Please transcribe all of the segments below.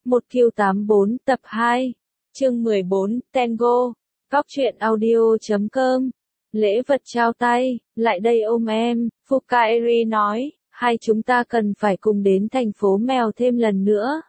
1Q84 tập 2, chương 14, Tango, Góc truyện audio.com. Lễ vật trao tay, lại đây ôm em, Fukaeri nói, hai chúng ta cần phải cùng đến thành phố mèo thêm lần nữa.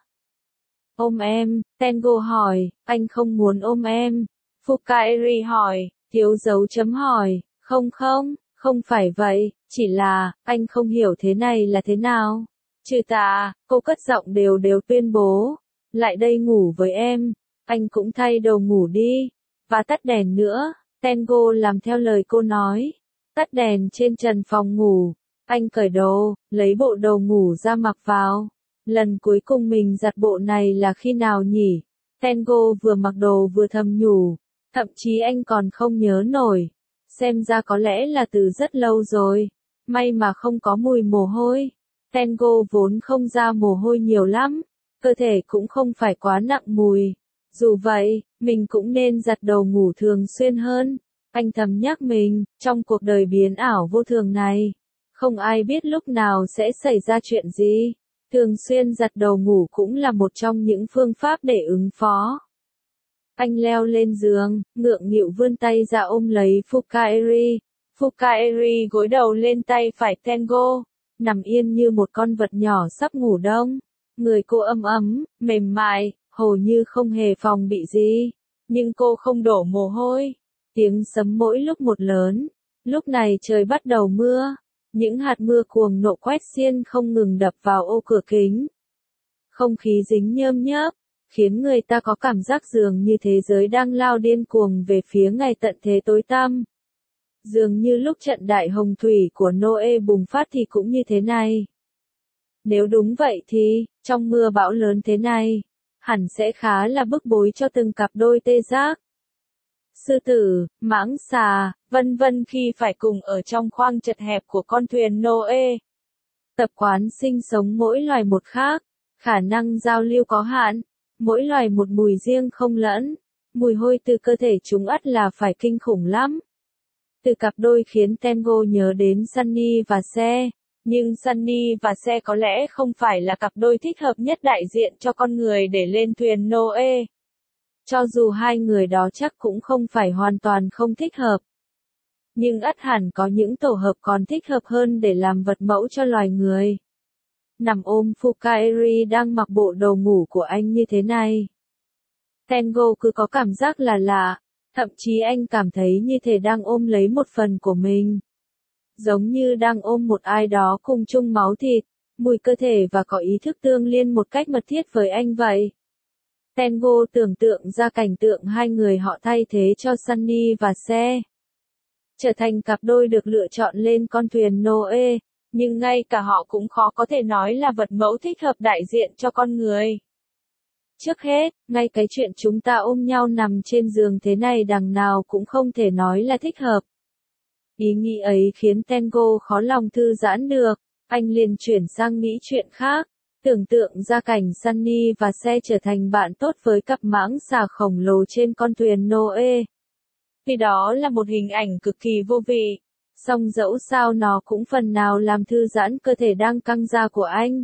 Ôm em, Tango hỏi, anh không muốn ôm em. Fukaeri hỏi, thiếu dấu chấm hỏi, không phải vậy, chỉ là, anh không hiểu thế này là thế nào. Trừ ta, cô cất giọng đều tuyên bố, lại đây ngủ với em, anh cũng thay đồ ngủ đi, và tắt đèn nữa. Tango làm theo lời cô nói, tắt đèn trên trần phòng ngủ, anh cởi đồ, lấy bộ đồ ngủ ra mặc vào. Lần cuối cùng mình giặt bộ này là khi nào nhỉ? Tango vừa mặc đồ vừa thầm nhủ, thậm chí anh còn không nhớ nổi. Xem ra có lẽ là từ rất lâu rồi, may mà không có mùi mồ hôi. Tango vốn không ra mồ hôi nhiều lắm, cơ thể cũng không phải quá nặng mùi. Dù vậy, mình cũng nên giặt đồ ngủ thường xuyên hơn. Anh thầm nhắc mình, trong cuộc đời biến ảo vô thường này, không ai biết lúc nào sẽ xảy ra chuyện gì. Thường xuyên giặt đồ ngủ cũng là một trong những phương pháp để ứng phó. Anh leo lên giường, ngượng nghịu vươn tay ra ôm lấy Fukaeri. Fukaeri gối đầu lên tay phải Tango, nằm yên như một con vật nhỏ sắp ngủ đông. Người cô ấm ấm, mềm mại, hầu như không hề phòng bị gì. Nhưng cô không đổ mồ hôi. Tiếng sấm mỗi lúc một lớn. Lúc này trời bắt đầu mưa. Những hạt mưa cuồng nộ quét xiên không ngừng đập vào ô cửa kính. Không khí dính nhơm nhớp, khiến người ta có cảm giác dường như thế giới đang lao điên cuồng về phía ngày tận thế tối tăm. Dường như lúc trận đại hồng thủy của Noe bùng phát thì cũng như thế này. Nếu đúng vậy thì, trong mưa bão lớn thế này, hẳn sẽ khá là bức bối cho từng cặp đôi tê giác. Sư tử, mãng xà, vân vân khi phải cùng ở trong khoang chật hẹp của con thuyền Noe. Tập quán sinh sống mỗi loài một khác, khả năng giao lưu có hạn, mỗi loài một mùi riêng không lẫn, mùi hôi từ cơ thể chúng ắt là phải kinh khủng lắm. Từ cặp đôi khiến Tango nhớ đến Sunny và Se, nhưng Sunny và Se có lẽ không phải là cặp đôi thích hợp nhất đại diện cho con người để lên thuyền Noe. Cho dù hai người đó chắc cũng không phải hoàn toàn không thích hợp. Nhưng ắt hẳn có những tổ hợp còn thích hợp hơn để làm vật mẫu cho loài người. Nằm ôm Fukaeri đang mặc bộ đồ ngủ của anh như thế này. Tango cứ có cảm giác là lạ, thậm chí anh cảm thấy như thể đang ôm lấy một phần của mình. Giống như đang ôm một ai đó cùng chung máu thịt, mùi cơ thể và có ý thức tương liên một cách mật thiết với anh vậy. Tango tưởng tượng ra cảnh tượng hai người họ thay thế cho Sunny và Se. Trở thành cặp đôi được lựa chọn lên con thuyền Noe, nhưng ngay cả họ cũng khó có thể nói là vật mẫu thích hợp đại diện cho con người. Trước hết, ngay cái chuyện chúng ta ôm nhau nằm trên giường thế này đằng nào cũng không thể nói là thích hợp. Ý nghĩ ấy khiến Tango khó lòng thư giãn được, anh liền chuyển sang nghĩ chuyện khác. Tưởng tượng ra cảnh Sunny và Se trở thành bạn tốt với cặp mãng xà khổng lồ trên con thuyền Noe. Vì đó là một hình ảnh cực kỳ vô vị, song dẫu sao nó cũng phần nào làm thư giãn cơ thể đang căng ra của anh.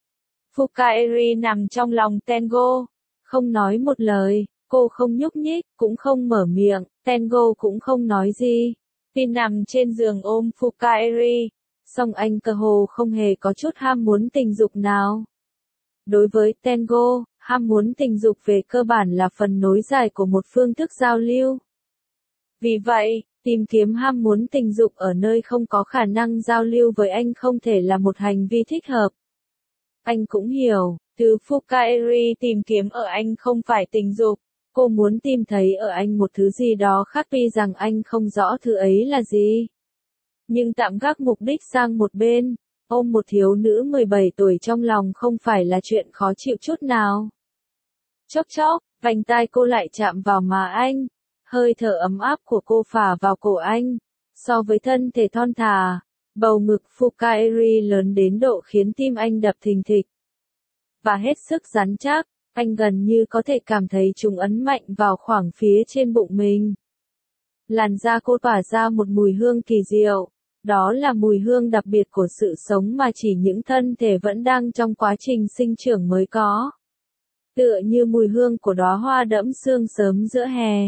Fukaeri nằm trong lòng Tango, không nói một lời, cô không nhúc nhích, cũng không mở miệng, Tango cũng không nói gì. Vì nằm trên giường ôm Fukaeri, song anh cơ hồ không hề có chút ham muốn tình dục nào. Đối với Tango, ham muốn tình dục về cơ bản là phần nối dài của một phương thức giao lưu. Vì vậy, tìm kiếm ham muốn tình dục ở nơi không có khả năng giao lưu với anh không thể là một hành vi thích hợp. Anh cũng hiểu, thứ Fukaeri tìm kiếm ở anh không phải tình dục, cô muốn tìm thấy ở anh một thứ gì đó khác tuy rằng anh không rõ thứ ấy là gì. Nhưng tạm gác mục đích sang một bên, ôm một thiếu nữ 17 tuổi trong lòng không phải là chuyện khó chịu chút nào. Chốc chốc, vành tai cô lại chạm vào má anh, hơi thở ấm áp của cô phả vào cổ anh. So với thân thể thon thả, bầu ngực Fukaeri lớn đến độ khiến tim anh đập thình thịch. Và hết sức rắn chắc, anh gần như có thể cảm thấy chúng ấn mạnh vào khoảng phía trên bụng mình. Làn da cô tỏa ra một mùi hương kỳ diệu. Đó là mùi hương đặc biệt của sự sống mà chỉ những thân thể vẫn đang trong quá trình sinh trưởng mới có. tựa như mùi hương của đóa hoa đẫm sương sớm giữa hè.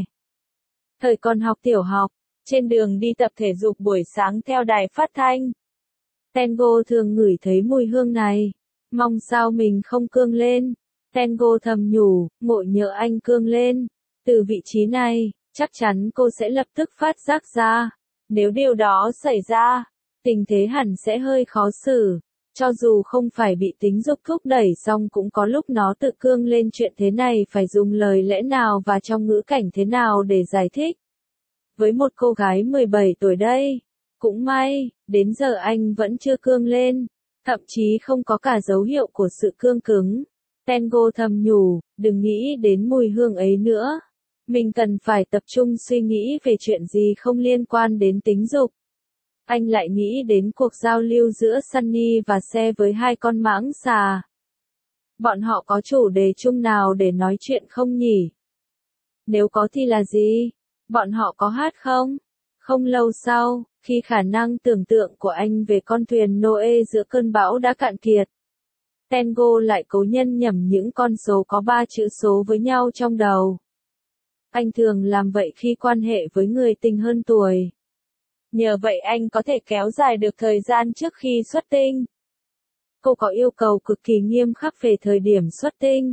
Thời còn học tiểu học, trên đường đi tập thể dục buổi sáng theo đài phát thanh, Tengo thường ngửi thấy mùi hương này. Mong sao mình không cương lên. Tengo thầm nhủ, ngộ nhỡ anh cương lên. Từ vị trí này, chắc chắn cô sẽ lập tức phát giác ra. Nếu điều đó xảy ra, tình thế hẳn sẽ hơi khó xử. Cho dù không phải bị tính dục thúc đẩy xong cũng có lúc nó tự cương lên, chuyện thế này phải dùng lời lẽ nào và trong ngữ cảnh thế nào để giải thích. Với một cô gái 17 tuổi đây, cũng may, đến giờ anh vẫn chưa cương lên, thậm chí không có cả dấu hiệu của sự cương cứng. Tengo thầm nhủ, đừng nghĩ đến mùi hương ấy nữa. Mình cần phải tập trung suy nghĩ về chuyện gì không liên quan đến tính dục. Anh lại nghĩ đến cuộc giao lưu giữa Sunny và xe với hai con mãng xà. Bọn họ có chủ đề chung nào để nói chuyện không nhỉ? Nếu có thì là gì? Bọn họ có hát không? Không lâu sau, khi khả năng tưởng tượng của anh về con thuyền Noe giữa cơn bão đã cạn kiệt, Tengo lại cố nhân nhẩm những con số có 3 chữ số với nhau trong đầu. Anh thường làm vậy khi quan hệ với người tình hơn tuổi. Nhờ vậy anh có thể kéo dài được thời gian trước khi xuất tinh. Cô có yêu cầu cực kỳ nghiêm khắc về thời điểm xuất tinh.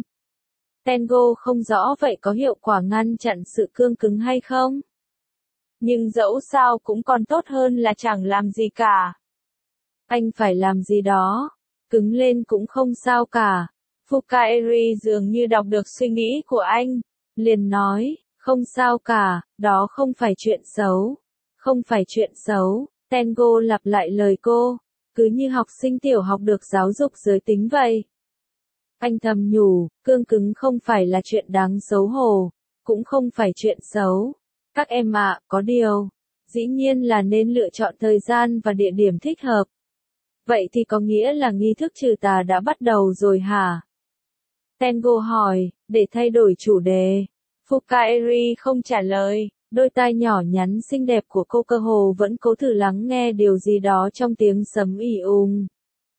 Tengo không rõ vậy có hiệu quả ngăn chặn sự cương cứng hay không. Nhưng dẫu sao cũng còn tốt hơn là chẳng làm gì cả. Anh phải làm gì đó. Cứng lên cũng không sao cả. Fukaeri dường như đọc được suy nghĩ của anh. Liền nói, không sao cả, đó không phải chuyện xấu. Không phải chuyện xấu. Tengo lặp lại lời cô. Cứ như học sinh tiểu học được giáo dục giới tính vậy. Anh thầm nhủ, cương cứng không phải là chuyện đáng xấu hổ. Cũng không phải chuyện xấu. Các em ạ, có điều. Dĩ nhiên là nên lựa chọn thời gian và địa điểm thích hợp. Vậy thì có nghĩa là nghi thức trừ tà đã bắt đầu rồi hả? Tengo hỏi, để thay đổi chủ đề. Fukaeri không trả lời, đôi tai nhỏ nhắn xinh đẹp của cô cơ hồ vẫn cố thử lắng nghe điều gì đó trong tiếng sấm ì ùng.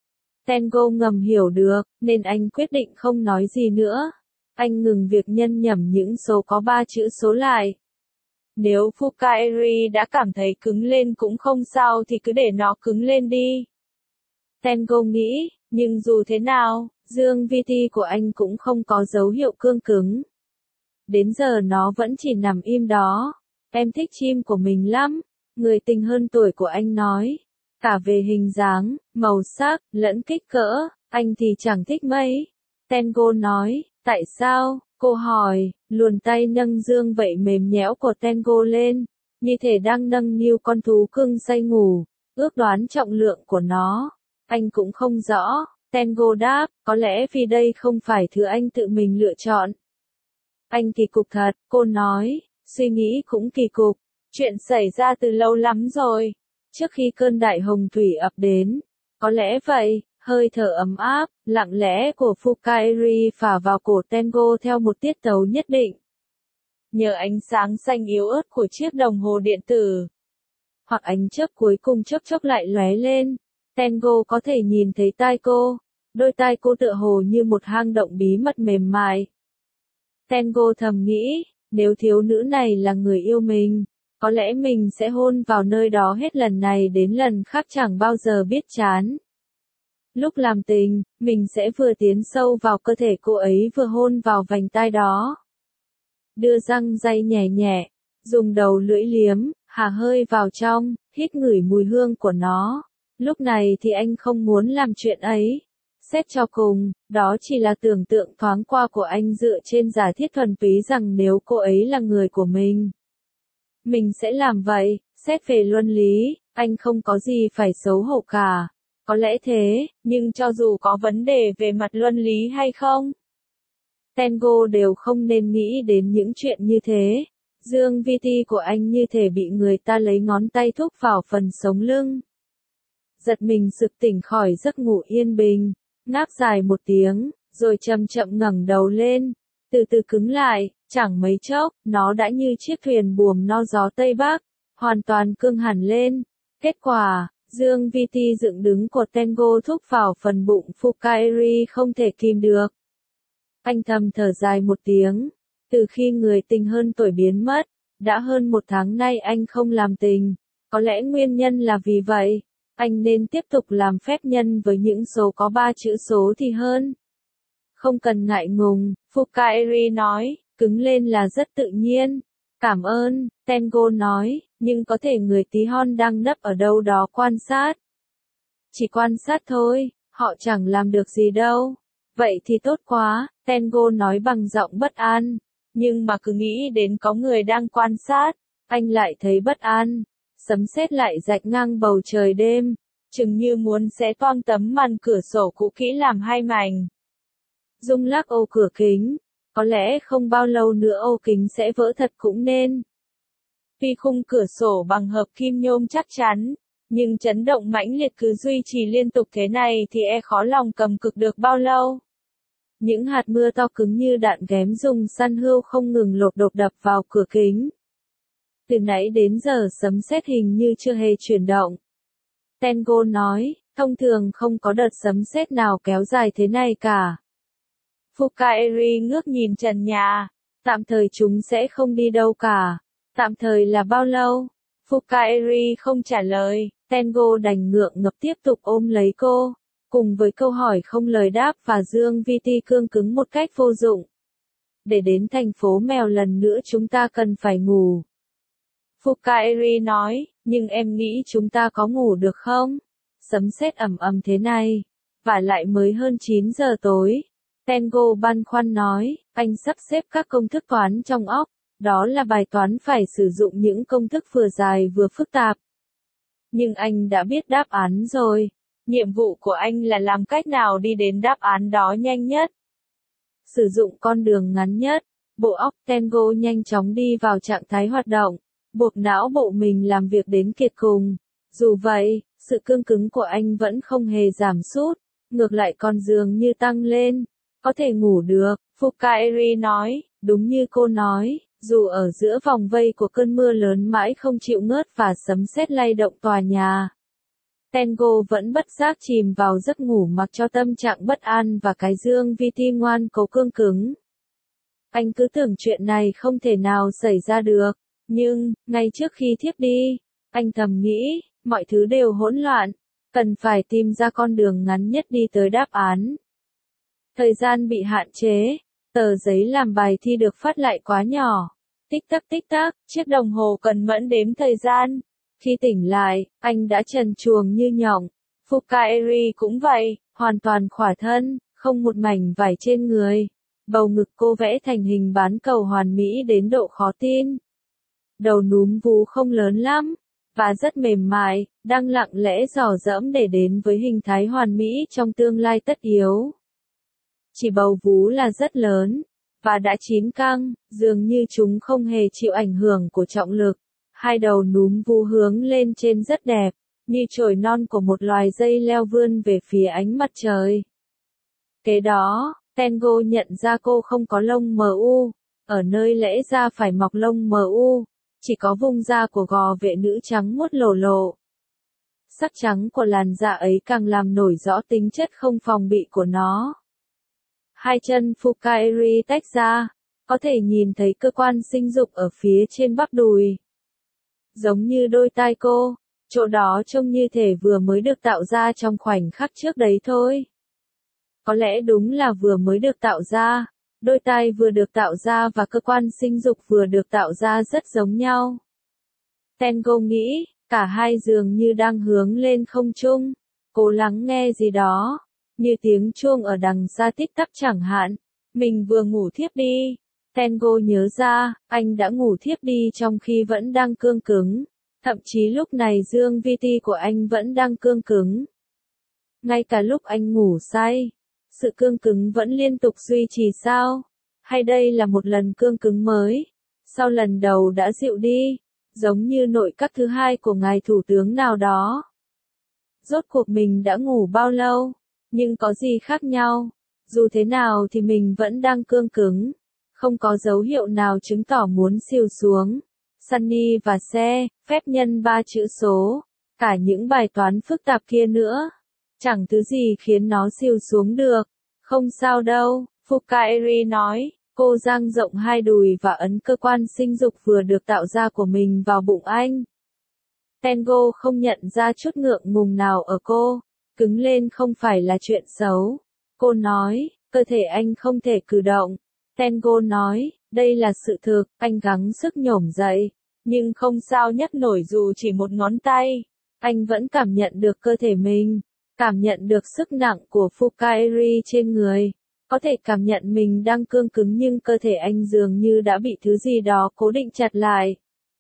Tengo ngầm hiểu được, nên anh quyết định không nói gì nữa. Anh ngừng việc nhân nhẩm những số có 3 chữ số lại. Nếu Fukaeri đã cảm thấy cứng lên cũng không sao thì cứ để nó cứng lên đi. Tengo nghĩ, nhưng dù thế nào, dương VT của anh cũng không có dấu hiệu cương cứng. Đến giờ nó vẫn chỉ nằm im đó. Em thích chim của mình lắm, người tình hơn tuổi của anh nói. Cả về hình dáng, màu sắc, lẫn kích cỡ, anh thì chẳng thích mấy. Tengo nói, tại sao? Cô hỏi, luồn tay nâng dương vậy mềm nhẽo của Tengo lên, như thể đang nâng niu con thú cưng say ngủ, ước đoán trọng lượng của nó. Anh cũng không rõ, Tengo đáp, có lẽ vì đây không phải thứ anh tự mình lựa chọn. Anh kỳ cục thật, cô nói, suy nghĩ cũng kỳ cục, chuyện xảy ra từ lâu lắm rồi, trước khi cơn đại hồng thủy ập đến. Có lẽ vậy, hơi thở ấm áp, lặng lẽ của Fukaeri phả vào cổ Tengo theo một tiết tấu nhất định. Nhờ ánh sáng xanh yếu ớt của chiếc đồng hồ điện tử, hoặc ánh chớp cuối cùng chốc chốc lại lóe lên, Tengo có thể nhìn thấy tai cô. Đôi tai cô tựa hồ như một hang động bí mật mềm mại. Tengo thầm nghĩ, nếu thiếu nữ này là người yêu mình, có lẽ mình sẽ hôn vào nơi đó hết lần này đến lần khác chẳng bao giờ biết chán. Lúc làm tình, mình sẽ vừa tiến sâu vào cơ thể cô ấy vừa hôn vào vành tai đó. Đưa răng day nhẹ nhẹ, dùng đầu lưỡi liếm, hà hơi vào trong, hít ngửi mùi hương của nó. Lúc này thì anh không muốn làm chuyện ấy. Xét cho cùng, đó chỉ là tưởng tượng thoáng qua của anh dựa trên giả thiết thuần túy rằng nếu cô ấy là người của mình sẽ làm vậy. Xét về luân lý, anh không có gì phải xấu hổ cả. Có lẽ thế, nhưng cho dù có vấn đề về mặt luân lý hay không, Tengo đều không nên nghĩ đến những chuyện như thế. Dương VT của anh như thể bị người ta lấy ngón tay thúc vào phần sống lưng. Giật mình sực tỉnh khỏi giấc ngủ yên bình, ngáp dài một tiếng, rồi chậm chậm ngẩng đầu lên, từ từ cứng lại, chẳng mấy chốc, nó đã như chiếc thuyền buồm no gió Tây Bắc, hoàn toàn cương hẳn lên. Kết quả, dương VT dựng đứng của Tengo thúc vào phần bụng Fukaeri không thể kìm được. Anh thầm thở dài một tiếng. Từ khi người tình hơn tuổi biến mất, đã hơn 1 tháng nay anh không làm tình. Có lẽ nguyên nhân là vì vậy, anh nên tiếp tục làm phép nhân với những số có 3 chữ số thì hơn. Không cần ngại ngùng, Fukaeri nói, cứng lên là rất tự nhiên. Cảm ơn, Tengo nói, nhưng có thể người tí hon đang nấp ở đâu đó quan sát. Chỉ quan sát thôi, họ chẳng làm được gì đâu. Vậy thì tốt quá, Tengo nói bằng giọng bất an. Nhưng mà cứ nghĩ đến có người đang quan sát, anh lại thấy bất an. Sấm sét lại rạch ngang bầu trời đêm, chừng như muốn xé toang tấm màn cửa sổ cũ kỹ làm 2 mảnh. Rung lắc ô cửa kính, có lẽ không bao lâu nữa ô kính sẽ vỡ thật cũng nên. Tuy khung cửa sổ bằng hợp kim nhôm chắc chắn, nhưng chấn động mãnh liệt cứ duy trì liên tục thế này thì khó lòng cầm cự được bao lâu. Những hạt mưa to cứng như đạn ghém dùng săn hươu không ngừng lột đột đập vào cửa kính. Từ nãy đến giờ sấm sét hình như chưa hề chuyển động. Tengo nói, thông thường không có đợt sấm sét nào kéo dài thế này cả. Fukaeri ngước nhìn trần nhà. Tạm thời chúng sẽ không đi đâu cả. Tạm thời là bao lâu? Fukaeri không trả lời, Tengo đành ngượng ngập tiếp tục ôm lấy cô. Cùng với câu hỏi không lời đáp và Dương Viti cương cứng một cách vô dụng. Để đến thành phố mèo lần nữa chúng ta cần phải ngủ. Fukaeri nói, nhưng em nghĩ chúng ta có ngủ được không? Sấm sét ầm ầm thế này. Và lại mới hơn 9 giờ tối. Tengo băn khoăn nói, anh sắp xếp các công thức toán trong óc. Đó là bài toán phải sử dụng những công thức vừa dài vừa phức tạp. Nhưng anh đã biết đáp án rồi. Nhiệm vụ của anh là làm cách nào đi đến đáp án đó nhanh nhất. Sử dụng con đường ngắn nhất. Bộ óc Tengo nhanh chóng đi vào trạng thái hoạt động. Buộc não bộ mình làm việc đến kiệt cùng. Dù vậy, sự cương cứng của anh vẫn không hề giảm sút. Ngược lại còn dường như tăng lên. Có thể ngủ được, Fukaeri nói, đúng như cô nói. Dù ở giữa vòng vây của cơn mưa lớn mãi không chịu ngớt và sấm sét lay động tòa nhà. Tengo vẫn bất giác chìm vào giấc ngủ mặc cho tâm trạng bất an và cái Dương Viti ngoan cố cương cứng. Anh cứ tưởng chuyện này không thể nào xảy ra được, nhưng, ngay trước khi thiếp đi, anh thầm nghĩ, mọi thứ đều hỗn loạn, cần phải tìm ra con đường ngắn nhất đi tới đáp án. Thời gian bị hạn chế, tờ giấy làm bài thi được phát lại quá nhỏ. Tích tắc, chiếc đồng hồ cần mẫn đếm thời gian. Khi tỉnh lại, anh đã trần truồng như nhộng. Fukaeri cũng vậy, hoàn toàn khỏa thân, không một mảnh vải trên người. Bầu ngực cô vẽ thành hình bán cầu hoàn mỹ đến độ khó tin. Đầu núm vú không lớn lắm, và rất mềm mại, đang lặng lẽ dò dẫm để đến với hình thái hoàn mỹ trong tương lai tất yếu. Chỉ bầu vú là rất lớn, và đã chín căng, dường như chúng không hề chịu ảnh hưởng của trọng lực. Hai đầu núm vú hướng lên trên rất đẹp, như chồi non của một loài dây leo vươn về phía ánh mặt trời. Kế đó, Tengo nhận ra cô không có lông mờ u, ở nơi lẽ ra phải mọc lông mờ u, chỉ có vùng da của gò vệ nữ trắng muốt lồ lộ. Sắc trắng của làn da ấy càng làm nổi rõ tính chất không phòng bị của nó. Hai chân Fukaeri tách ra, có thể nhìn thấy cơ quan sinh dục ở phía trên bắp đùi. Giống như đôi tai cô, chỗ đó trông như thể vừa mới được tạo ra trong khoảnh khắc trước đấy thôi. Có lẽ đúng là vừa mới được tạo ra, đôi tai vừa được tạo ra và cơ quan sinh dục vừa được tạo ra rất giống nhau. Tengo nghĩ, cả hai dường như đang hướng lên không trung, cố lắng nghe gì đó, như tiếng chuông ở đằng xa tít tắp chẳng hạn. Mình vừa ngủ thiếp đi. Tengo nhớ ra, anh đã ngủ thiếp đi trong khi vẫn đang cương cứng. Thậm chí lúc này Dương Viti của anh vẫn đang cương cứng. Ngay cả lúc anh ngủ say, sự cương cứng vẫn liên tục duy trì sao? Hay đây là một lần cương cứng mới? Sau lần đầu đã dịu đi, giống như nội các thứ hai của ngài thủ tướng nào đó. Rốt cuộc mình đã ngủ bao lâu? Nhưng có gì khác nhau? Dù thế nào thì mình vẫn đang cương cứng. Không có dấu hiệu nào chứng tỏ muốn xìu xuống. Sunny và xe, phép nhân 3 chữ số, cả những bài toán phức tạp kia nữa. Chẳng thứ gì khiến nó xìu xuống được. Không sao đâu, Fukaeri nói, cô dang rộng hai đùi và ấn cơ quan sinh dục vừa được tạo ra của mình vào bụng anh. Tengo không nhận ra chút ngượng ngùng nào ở cô, cứng lên không phải là chuyện xấu. Cô nói, cơ thể anh không thể cử động. Tengo nói, đây là sự thực, anh gắng sức nhổm dậy, nhưng không sao nhấc nổi dù chỉ một ngón tay. Anh vẫn cảm nhận được cơ thể mình, cảm nhận được sức nặng của Fukaeri trên người. Có thể cảm nhận mình đang cương cứng nhưng cơ thể anh dường như đã bị thứ gì đó cố định chặt lại.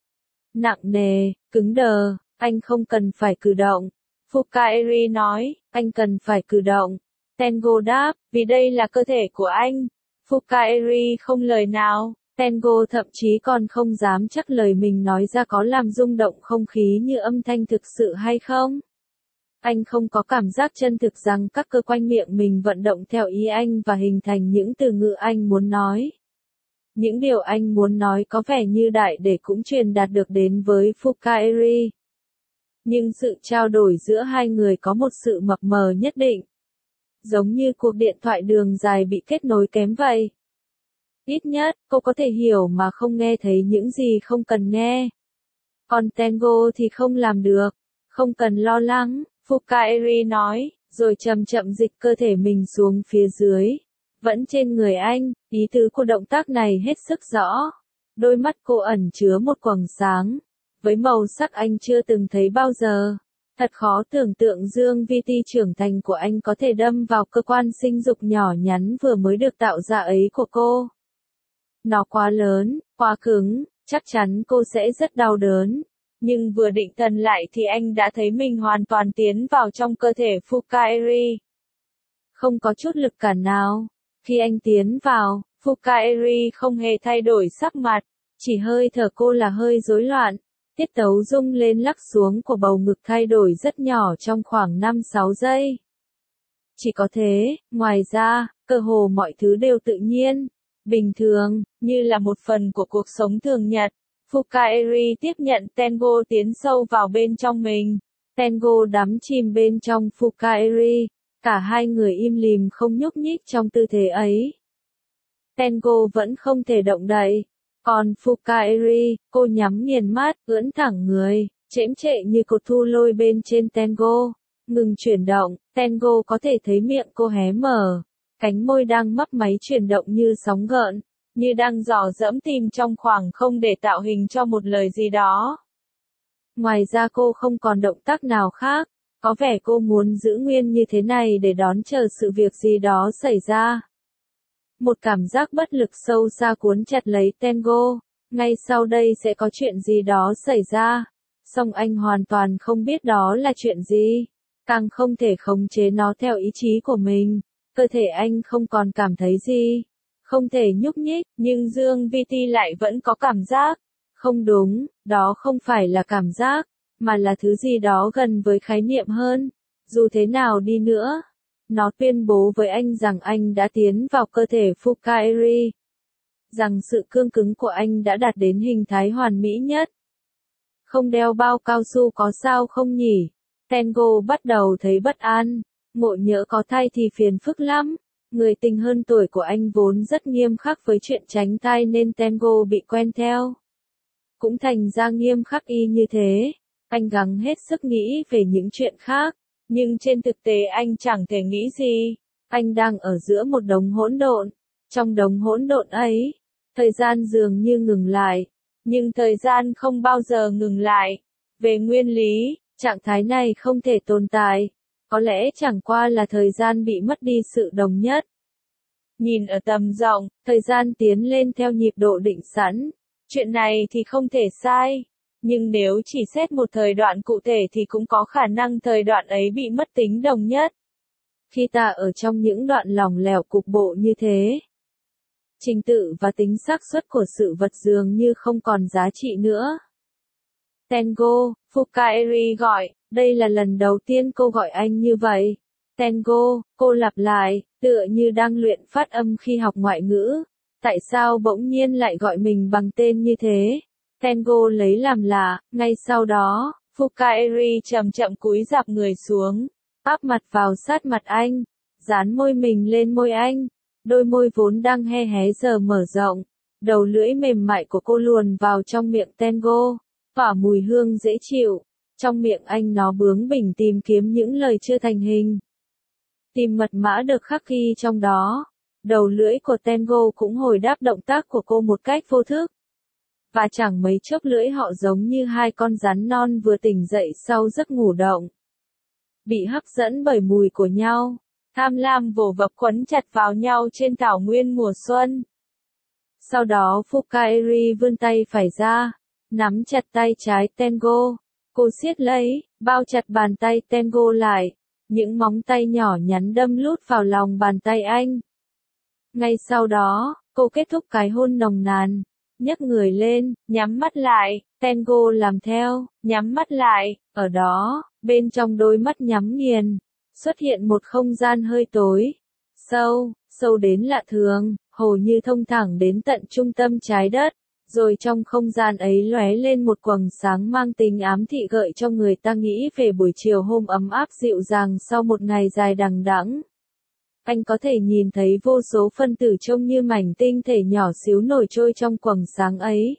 Nặng nề, cứng đờ, anh không cần phải cử động. Fukaeri nói, anh cần phải cử động. Tengo đáp, vì đây là cơ thể của anh. Fukaeri không lời nào, Tengo thậm chí còn không dám chắc lời mình nói ra có làm rung động không khí như âm thanh thực sự hay không. Anh không có cảm giác chân thực rằng các cơ quanh miệng mình vận động theo ý anh và hình thành những từ ngữ anh muốn nói. Những điều anh muốn nói có vẻ như đại để cũng truyền đạt được đến với Fukaeri. Nhưng sự trao đổi giữa hai người có một sự mập mờ nhất định. Giống như cuộc điện thoại đường dài bị kết nối kém vậy. Ít nhất, cô có thể hiểu mà không nghe thấy những gì không cần nghe. Còn Tengo thì không làm được. Không cần lo lắng, Fukaeri nói, rồi chậm chậm dịch cơ thể mình xuống phía dưới. Vẫn trên người anh, ý tứ của động tác này hết sức rõ. Đôi mắt cô ẩn chứa một quầng sáng, với màu sắc anh chưa từng thấy bao giờ. Thật khó tưởng tượng dương vi ti trưởng thành của anh có thể đâm vào cơ quan sinh dục nhỏ nhắn vừa mới được tạo ra ấy của cô. Nó quá lớn, quá cứng, chắc chắn cô sẽ rất đau đớn. Nhưng vừa định thần lại thì anh đã thấy mình hoàn toàn tiến vào trong cơ thể Fukaeri. Không có chút lực cản nào. Khi anh tiến vào, Fukaeri không hề thay đổi sắc mặt, chỉ hơi thở cô là hơi rối loạn. Tiết tấu rung lên lắc xuống của bầu ngực thay đổi rất nhỏ trong khoảng 5-6 giây. Chỉ có thế, ngoài ra, cơ hồ mọi thứ đều tự nhiên, bình thường, như là một phần của cuộc sống thường nhật. Fukaeri tiếp nhận Tengo tiến sâu vào bên trong mình. Tengo đắm chìm bên trong Fukaeri. Cả hai người im lìm không nhúc nhích trong tư thế ấy. Tengo vẫn không thể động đậy. Còn Fukaeri, cô nhắm nghiền mắt, ưỡn thẳng người, chễm chệ như cột thu lôi bên trên Tengo. Ngừng chuyển động, Tengo có thể thấy miệng cô hé mở. Cánh môi đang mấp máy chuyển động như sóng gợn, như đang dò dẫm tìm trong khoảng không để tạo hình cho một lời gì đó. Ngoài ra cô không còn động tác nào khác. Có vẻ cô muốn giữ nguyên như thế này để đón chờ sự việc gì đó xảy ra. Một cảm giác bất lực sâu xa cuốn chặt lấy Tengo. Ngay sau đây sẽ có chuyện gì đó xảy ra. Song anh hoàn toàn không biết đó là chuyện gì. Càng không thể khống chế nó theo ý chí của mình. Cơ thể anh không còn cảm thấy gì. Không thể nhúc nhích, nhưng Dương Vi Ti lại vẫn có cảm giác. Không đúng, đó không phải là cảm giác, mà là thứ gì đó gần với khái niệm hơn. Dù thế nào đi nữa, nó tuyên bố với anh rằng anh đã tiến vào cơ thể Fukaeri. Rằng sự cương cứng của anh đã đạt đến hình thái hoàn mỹ nhất. Không đeo bao cao su có sao không nhỉ? Tengo bắt đầu thấy bất an. Ngộ nhỡ có thai thì phiền phức lắm. Người tình hơn tuổi của anh vốn rất nghiêm khắc với chuyện tránh thai nên Tengo bị quen theo. Cũng thành ra nghiêm khắc y như thế. Anh gắng hết sức nghĩ về những chuyện khác, nhưng trên thực tế anh chẳng thể nghĩ gì. Anh đang ở giữa một đống hỗn độn. Trong đống hỗn độn ấy, thời gian dường như ngừng lại, nhưng thời gian không bao giờ ngừng lại. Về nguyên lý, trạng thái này không thể tồn tại. Có lẽ chẳng qua là thời gian bị mất đi sự đồng nhất. Nhìn ở tầm rộng, thời gian tiến lên theo nhịp độ định sẵn. Chuyện này thì không thể sai. Nhưng nếu chỉ xét một thời đoạn cụ thể thì cũng có khả năng thời đoạn ấy bị mất tính đồng nhất. Khi ta ở trong những đoạn lỏng lẻo cục bộ như thế, trình tự và tính xác suất của sự vật dường như không còn giá trị nữa. Tengo, Fukaeri gọi, đây là lần đầu tiên cô gọi anh như vậy. Tengo, cô lặp lại, tựa như đang luyện phát âm khi học ngoại ngữ. Tại sao bỗng nhiên lại gọi mình bằng tên như thế? Tengo lấy làm lạ, ngay sau đó, Fukaeri chậm chậm cúi rạp người xuống, áp mặt vào sát mặt anh, dán môi mình lên môi anh. đôi môi vốn đang he hé giờ mở rộng, đầu lưỡi mềm mại của cô luồn vào trong miệng Tango, tỏa mùi hương dễ chịu. Trong miệng anh nó bướng bỉnh tìm kiếm những lời chưa thành hình. Tìm mật mã được khắc ghi trong đó. Đầu lưỡi của Tango cũng hồi đáp động tác của cô một cách vô thức. Và chẳng mấy chốc lưỡi họ giống như hai con rắn non vừa tỉnh dậy sau giấc ngủ động. Bị hấp dẫn bởi mùi của nhau, tham lam vồ vập quấn chặt vào nhau trên thảo nguyên mùa xuân. Sau đó Fukaeri vươn tay phải ra, nắm chặt tay trái Tango. Cô siết lấy, bao chặt bàn tay Tango lại. Những móng tay nhỏ nhắn đâm lút vào lòng bàn tay anh. Ngay sau đó, cô kết thúc cái hôn nồng nàn, nhấc người lên, nhắm mắt lại, Tango làm theo, nhắm mắt lại, ở đó, bên trong đôi mắt nhắm nghiền, xuất hiện một không gian hơi tối, sâu đến lạ thường, hầu như thông thẳng đến tận trung tâm trái đất. Rồi trong không gian ấy lóe lên một quầng sáng mang tính ám thị gợi cho người ta nghĩ về buổi chiều hôm ấm áp dịu dàng sau một ngày dài đằng đẵng. Anh có thể nhìn thấy vô số phân tử trông như mảnh tinh thể nhỏ xíu nổi trôi trong quầng sáng ấy.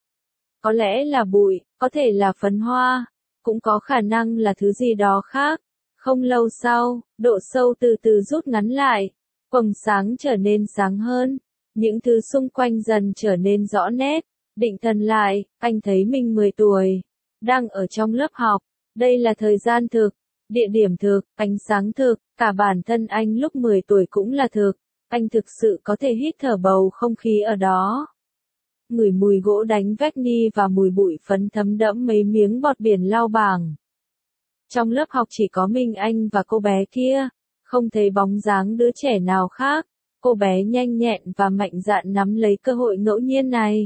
Có lẽ là bụi, có thể là phấn hoa, cũng có khả năng là thứ gì đó khác. Không lâu sau, độ sâu từ từ rút ngắn lại, quầng sáng trở nên sáng hơn. Những thứ xung quanh dần trở nên rõ nét. Định thần lại, anh thấy mình 10 tuổi. Đang ở trong lớp học. Đây là thời gian thực, địa điểm thực, ánh sáng thực. Cả bản thân anh lúc 10 tuổi cũng là thực. Anh thực sự có thể hít thở bầu không khí ở đó. Ngửi mùi gỗ đánh vách ni và mùi bụi phấn thấm đẫm mấy miếng bọt biển lao bảng. Trong lớp học chỉ có mình anh và cô bé kia. Không thấy bóng dáng đứa trẻ nào khác. Cô bé nhanh nhẹn và mạnh dạn nắm lấy cơ hội ngẫu nhiên này.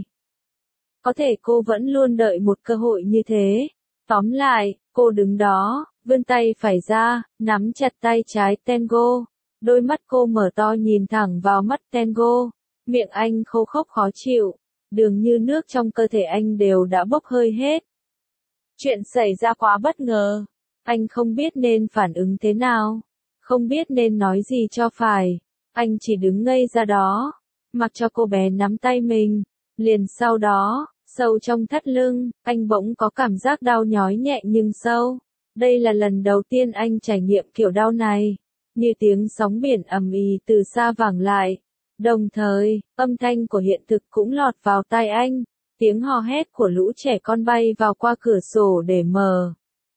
Có thể cô vẫn luôn đợi một cơ hội như thế. Tóm lại, cô đứng đó, vươn tay phải ra, nắm chặt tay trái Tango. Đôi mắt cô mở to nhìn thẳng vào mắt Tango. Miệng anh khô khốc khó chịu. Dường như nước trong cơ thể anh đều đã bốc hơi hết. Chuyện xảy ra quá bất ngờ. Anh không biết nên phản ứng thế nào. Không biết nên nói gì cho phải. Anh chỉ đứng ngây ra đó, mặc cho cô bé nắm tay mình. Liền sau đó, sâu trong thắt lưng, anh bỗng có cảm giác đau nhói nhẹ nhưng sâu. Đây là lần đầu tiên anh trải nghiệm kiểu đau này. Như tiếng sóng biển ầm ĩ từ xa vẳng lại. Đồng thời, âm thanh của hiện thực cũng lọt vào tai anh. Tiếng hò hét của lũ trẻ con bay vào qua cửa sổ để mở.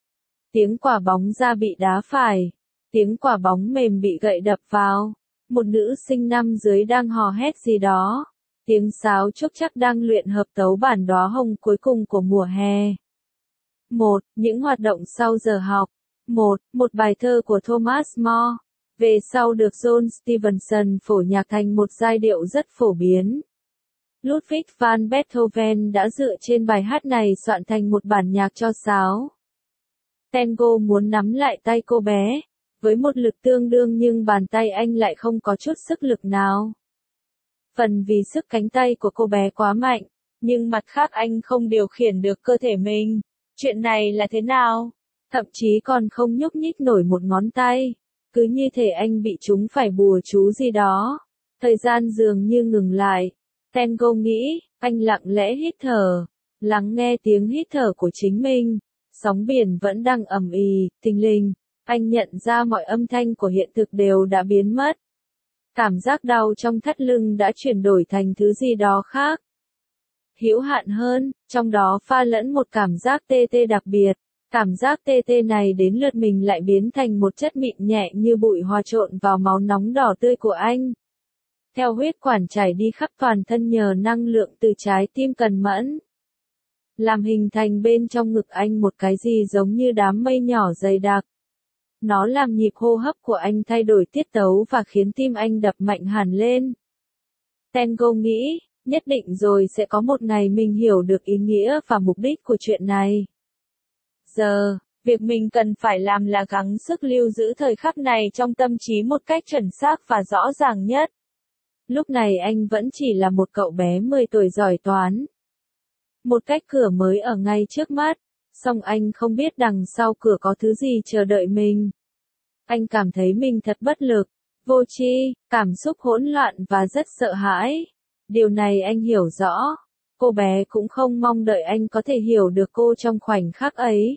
Tiếng quả bóng ra bị đá phải. Tiếng quả bóng mềm bị gậy đập vào. Một nữ sinh năm dưới đang hò hét gì đó. Tiếng sáo trúc chắc đang luyện hợp tấu bản đóa hồng cuối cùng của mùa hè. Những hoạt động sau giờ học. Một bài thơ của Thomas More. Về sau được John Stevenson phổ nhạc thành một giai điệu rất phổ biến. Ludwig van Beethoven đã dựa trên bài hát này soạn thành một bản nhạc cho sáo. Tango muốn nắm lại tay cô bé. Với một lực tương đương nhưng bàn tay anh lại không có chút sức lực nào. Phần vì sức cánh tay của cô bé quá mạnh, nhưng mặt khác anh không điều khiển được cơ thể mình. Chuyện này là thế nào? Thậm chí còn không nhúc nhích nổi một ngón tay. Cứ như thể anh bị chúng phải bùa chú gì đó. Thời gian dường như ngừng lại. Tango nghĩ, anh lặng lẽ hít thở, lắng nghe tiếng hít thở của chính mình. Sóng biển vẫn đang ầm ĩ, thình lình. Anh nhận ra mọi âm thanh của hiện thực đều đã biến mất. Cảm giác đau trong thắt lưng đã chuyển đổi thành thứ gì đó khác. Hữu hạn hơn, trong đó pha lẫn một cảm giác tê tê đặc biệt. Cảm giác tê tê này đến lượt mình lại biến thành một chất mịn nhẹ như bụi hòa trộn vào máu nóng đỏ tươi của anh. Theo huyết quản chảy đi khắp toàn thân nhờ năng lượng từ trái tim cần mẫn. Làm hình thành bên trong ngực anh một cái gì giống như đám mây nhỏ dày đặc. Nó làm nhịp hô hấp của anh thay đổi tiết tấu và khiến tim anh đập mạnh hẳn lên. Tango nghĩ, nhất định rồi sẽ có một ngày mình hiểu được ý nghĩa và mục đích của chuyện này. Giờ, việc mình cần phải làm là gắng sức lưu giữ thời khắc này trong tâm trí một cách chuẩn xác và rõ ràng nhất. Lúc này anh vẫn chỉ là một cậu bé 10 tuổi giỏi toán. Một cách cửa mới ở ngay trước mắt, song anh không biết đằng sau cửa có thứ gì chờ đợi mình. Anh cảm thấy mình thật bất lực, vô tri, cảm xúc hỗn loạn và rất sợ hãi. Điều này anh hiểu rõ. Cô bé cũng không mong đợi anh có thể hiểu được cô trong khoảnh khắc ấy.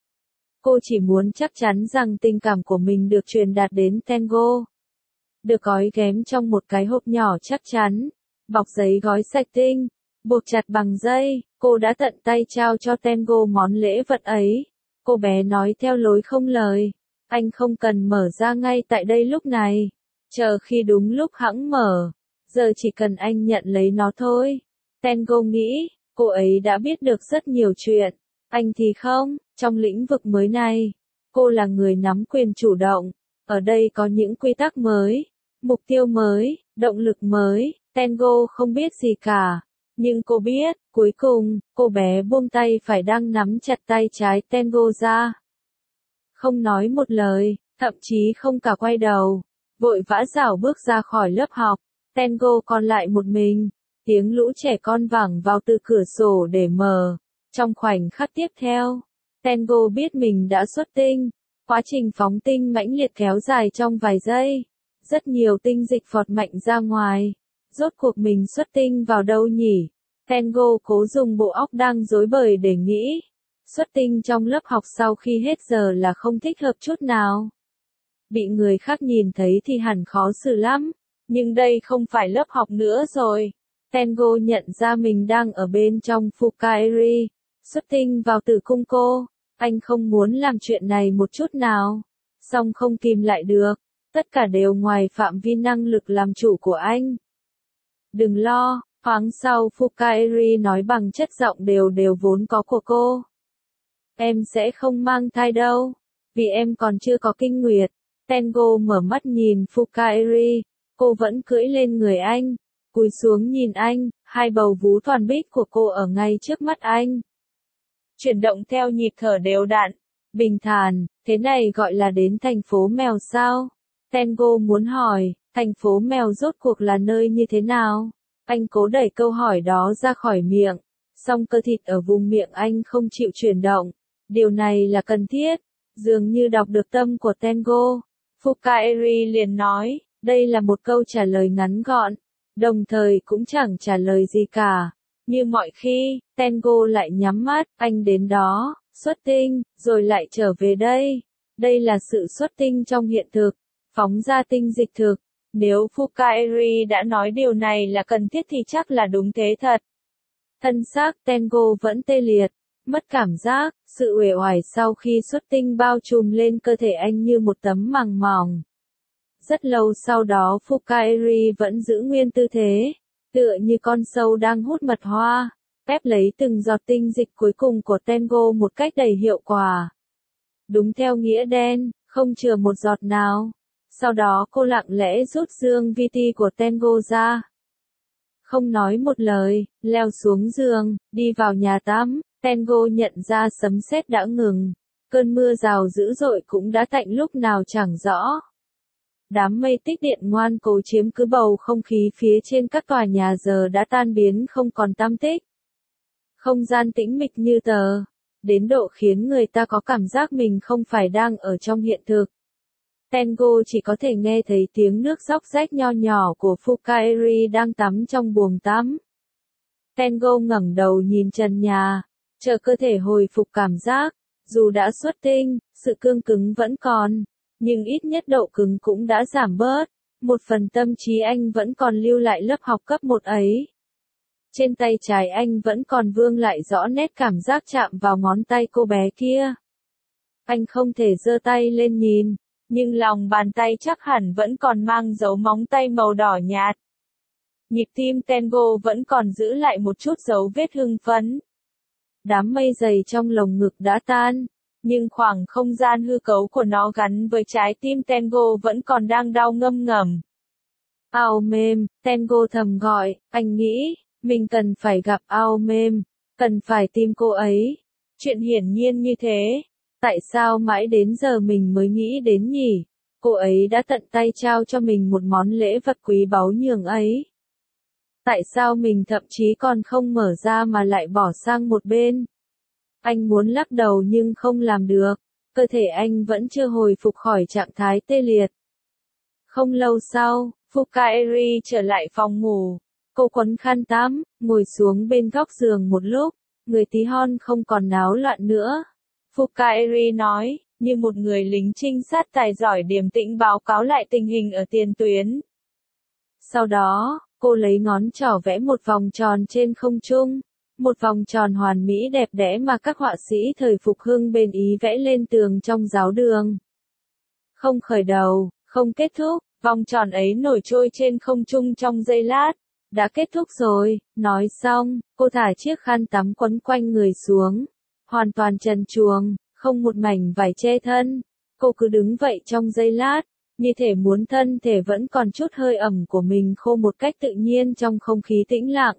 Cô chỉ muốn chắc chắn rằng tình cảm của mình được truyền đạt đến Tango. Được gói ghém trong một cái hộp nhỏ chắc chắn, bọc giấy gói sạch tinh, buộc chặt bằng dây, cô đã tận tay trao cho Tango món lễ vật ấy. Cô bé nói theo lối không lời, anh không cần mở ra ngay tại đây lúc này, chờ khi đúng lúc hẵng mở, giờ chỉ cần anh nhận lấy nó thôi. Tango nghĩ, cô ấy đã biết được rất nhiều chuyện, anh thì không, trong lĩnh vực mới này, cô là người nắm quyền chủ động, ở đây có những quy tắc mới, mục tiêu mới, động lực mới, Tango không biết gì cả. Nhưng cô biết, cuối cùng, cô bé buông tay phải đang nắm chặt tay trái Tango ra. Không nói một lời, thậm chí không cả quay đầu, vội vã rảo bước ra khỏi lớp học, Tango còn lại một mình, tiếng lũ trẻ con vẳng vào từ cửa sổ để mở. Trong khoảnh khắc tiếp theo, Tango biết mình đã xuất tinh, quá trình phóng tinh mãnh liệt kéo dài trong vài giây, rất nhiều tinh dịch phọt mạnh ra ngoài. Rốt cuộc mình xuất tinh vào đâu nhỉ? Tango cố dùng bộ óc đang rối bời để nghĩ. Xuất tinh trong lớp học sau khi hết giờ là không thích hợp chút nào. Bị người khác nhìn thấy thì hẳn khó xử lắm, nhưng đây không phải lớp học nữa rồi. Tango nhận ra mình đang ở bên trong Fukaeri, xuất tinh vào tử cung cô. Anh không muốn làm chuyện này một chút nào, song không kìm lại được. Tất cả đều ngoài phạm vi năng lực làm chủ của anh. Đừng lo, thoáng sau Fukaeri nói bằng chất giọng đều đều vốn có của cô. Em sẽ không mang thai đâu, vì em còn chưa có kinh nguyệt. Tango mở mắt nhìn Fukaeri, cô vẫn cưỡi lên người anh, cúi xuống nhìn anh, hai bầu vú toàn bích của cô ở ngay trước mắt anh. Chuyển động theo nhịp thở đều đặn, bình thản, thế này gọi là đến thành phố mèo sao? Tango muốn hỏi, thành phố mèo rốt cuộc là nơi như thế nào? Anh cố đẩy câu hỏi đó ra khỏi miệng, song cơ thịt ở vùng miệng anh không chịu chuyển động. Điều này là cần thiết, dường như đọc được tâm của Tango. Fukaeri liền nói, đây là một câu trả lời ngắn gọn, đồng thời cũng chẳng trả lời gì cả. Như mọi khi, Tango lại nhắm mắt, anh đến đó, xuất tinh, rồi lại trở về đây. Đây là sự xuất tinh trong hiện thực, phóng ra tinh dịch thực. Nếu Fukaeri đã nói điều này là cần thiết thì chắc là đúng thế thật. Thân xác Tango vẫn tê liệt, mất cảm giác, sự uể oải sau khi xuất tinh bao trùm lên cơ thể anh như một tấm màng mỏng. Rất lâu sau đó Fukaeri vẫn giữ nguyên tư thế, tựa như con sâu đang hút mật hoa, ép lấy từng giọt tinh dịch cuối cùng của Tango một cách đầy hiệu quả. Đúng theo nghĩa đen, không chừa một giọt nào. Sau đó cô lặng lẽ rút dương VT của Tango ra. Không nói một lời, leo xuống giường, đi vào nhà tắm, Tango nhận ra sấm sét đã ngừng. Cơn mưa rào dữ dội cũng đã tạnh lúc nào chẳng rõ. Đám mây tích điện ngoan cố chiếm cứ bầu không khí phía trên các tòa nhà giờ đã tan biến không còn tăm tích. Không gian tĩnh mịch như tờ, đến độ khiến người ta có cảm giác mình không phải đang ở trong hiện thực. Tango chỉ có thể nghe thấy tiếng nước róc rách nho nhỏ của Fukaeri đang tắm trong buồng tắm. Tango ngẩng đầu nhìn trần nhà, chờ cơ thể hồi phục cảm giác, dù đã xuất tinh, sự cương cứng vẫn còn, nhưng ít nhất độ cứng cũng đã giảm bớt, một phần tâm trí anh vẫn còn lưu lại lớp học cấp 1 ấy. Trên tay trái anh vẫn còn vương lại rõ nét cảm giác chạm vào ngón tay cô bé kia. Anh không thể giơ tay lên nhìn, nhưng lòng bàn tay chắc hẳn vẫn còn mang dấu móng tay màu đỏ nhạt. Nhịp tim Tango vẫn còn giữ lại một chút dấu vết hưng phấn. Đám mây dày trong lồng ngực đã tan, nhưng khoảng không gian hư cấu của nó gắn với trái tim Tango vẫn còn đang đau ngâm ngầm. Ao mềm, Tango thầm gọi, anh nghĩ, mình cần phải gặp ao mềm, cần phải tìm cô ấy. Chuyện hiển nhiên như thế. Tại sao mãi đến giờ mình mới nghĩ đến nhỉ? Cô ấy đã tận tay trao cho mình một món lễ vật quý báu nhường ấy. Tại sao mình thậm chí còn không mở ra mà lại bỏ sang một bên? Anh muốn lắc đầu nhưng không làm được. Cơ thể anh vẫn chưa hồi phục khỏi trạng thái tê liệt. Không lâu sau, Fukaeri trở lại phòng ngủ. Cô quấn khăn tắm, ngồi xuống bên góc giường một lúc. Người tí hon không còn náo loạn nữa. Fukaeri nói, như một người lính trinh sát tài giỏi điềm tĩnh báo cáo lại tình hình ở tiền tuyến. Sau đó, cô lấy ngón trỏ vẽ một vòng tròn trên không trung. Một vòng tròn hoàn mỹ đẹp đẽ mà các họa sĩ thời phục hưng bên Ý vẽ lên tường trong giáo đường. Không khởi đầu, không kết thúc, vòng tròn ấy nổi trôi trên không trung trong giây lát. Đã kết thúc rồi, nói xong, cô thả chiếc khăn tắm quấn quanh người xuống. Hoàn toàn trần truồng, không một mảnh vải che thân. Cô cứ đứng vậy trong giây lát, như thể muốn thân thể vẫn còn chút hơi ẩm của mình khô một cách tự nhiên trong không khí tĩnh lặng.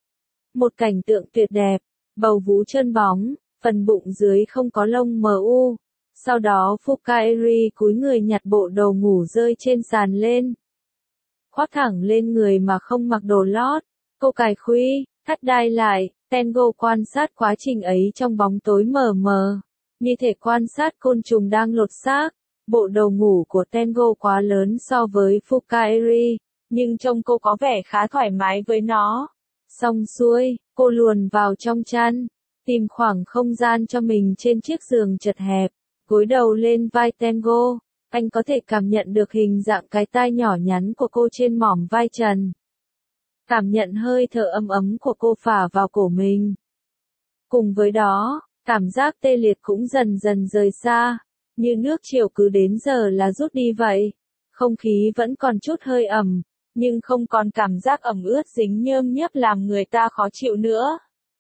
Một cảnh tượng tuyệt đẹp, bầu vú trơn bóng, phần bụng dưới không có lông mờ u. Sau đó Fukaeri cúi người nhặt bộ đồ ngủ rơi trên sàn lên. Khoác thẳng lên người mà không mặc đồ lót. Cô cài khuy, thắt đai lại, Tengo quan sát quá trình ấy trong bóng tối mờ mờ. Như thể quan sát côn trùng đang lột xác. Bộ đồ ngủ của Tengo quá lớn so với Fukaeri, nhưng trông cô có vẻ khá thoải mái với nó. Xong xuôi, cô luồn vào trong chăn, tìm khoảng không gian cho mình trên chiếc giường chật hẹp, gối đầu lên vai Tengo. Anh có thể cảm nhận được hình dạng cái tai nhỏ nhắn của cô trên mỏm vai trần. Cảm nhận hơi thở ấm ấm của cô phả vào cổ mình. Cùng với đó, cảm giác tê liệt cũng dần dần rời xa, như nước chiều cứ đến giờ là rút đi vậy. Không khí vẫn còn chút hơi ẩm, nhưng không còn cảm giác ẩm ướt dính nhơm nhớp làm người ta khó chịu nữa.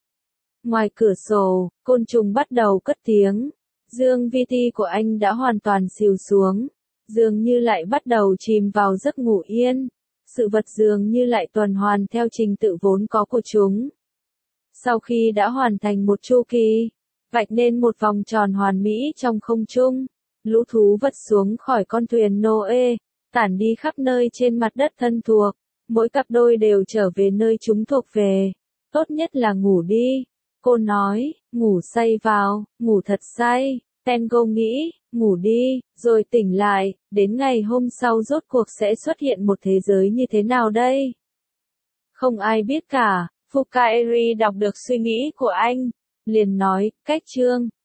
Ngoài cửa sổ, côn trùng bắt đầu cất tiếng. Dương VT của anh đã hoàn toàn xìu xuống, dường như lại bắt đầu chìm vào giấc ngủ yên. Sự vật dường như lại tuần hoàn theo trình tự vốn có của chúng. Sau khi đã hoàn thành một chu kỳ, vạch nên một vòng tròn hoàn mỹ trong không trung, lũ thú vật xuống khỏi con thuyền Noe, tản đi khắp nơi trên mặt đất thân thuộc. Mỗi cặp đôi đều trở về nơi chúng thuộc về. Tốt nhất là ngủ đi. Cô nói, ngủ say vào, ngủ thật say. Tengo nghĩ, ngủ đi, rồi tỉnh lại, đến ngày hôm sau rốt cuộc sẽ xuất hiện một thế giới như thế nào đây? Không ai biết cả. Fukaeri đọc được suy nghĩ của anh, liền nói, cách chương.